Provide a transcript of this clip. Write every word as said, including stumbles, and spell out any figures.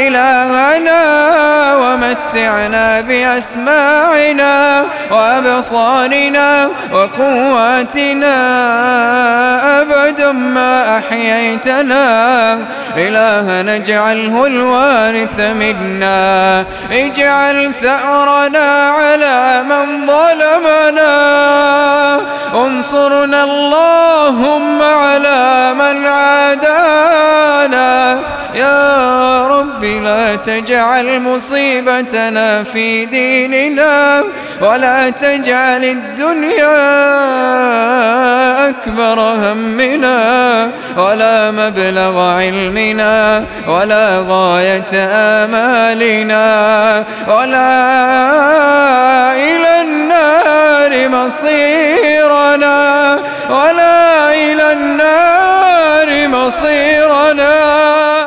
إلهنا ومتعنا بأسماعنا وأبصارنا وقواتنا أبدا ما أحييتنا. إلهنا اجعله الوارث منا، اجعل ثأرنا على من ظلمنا، انصرنا اللهم على من عادانا. يا رب لا تجعل مصيبتنا في ديننا، ولا تجعل الدنيا أكبر همنا ولا مبلغ علمنا ولا غاية آمالنا، ولا إلى النار مصيرنا، ولا إلى النار مصيرنا.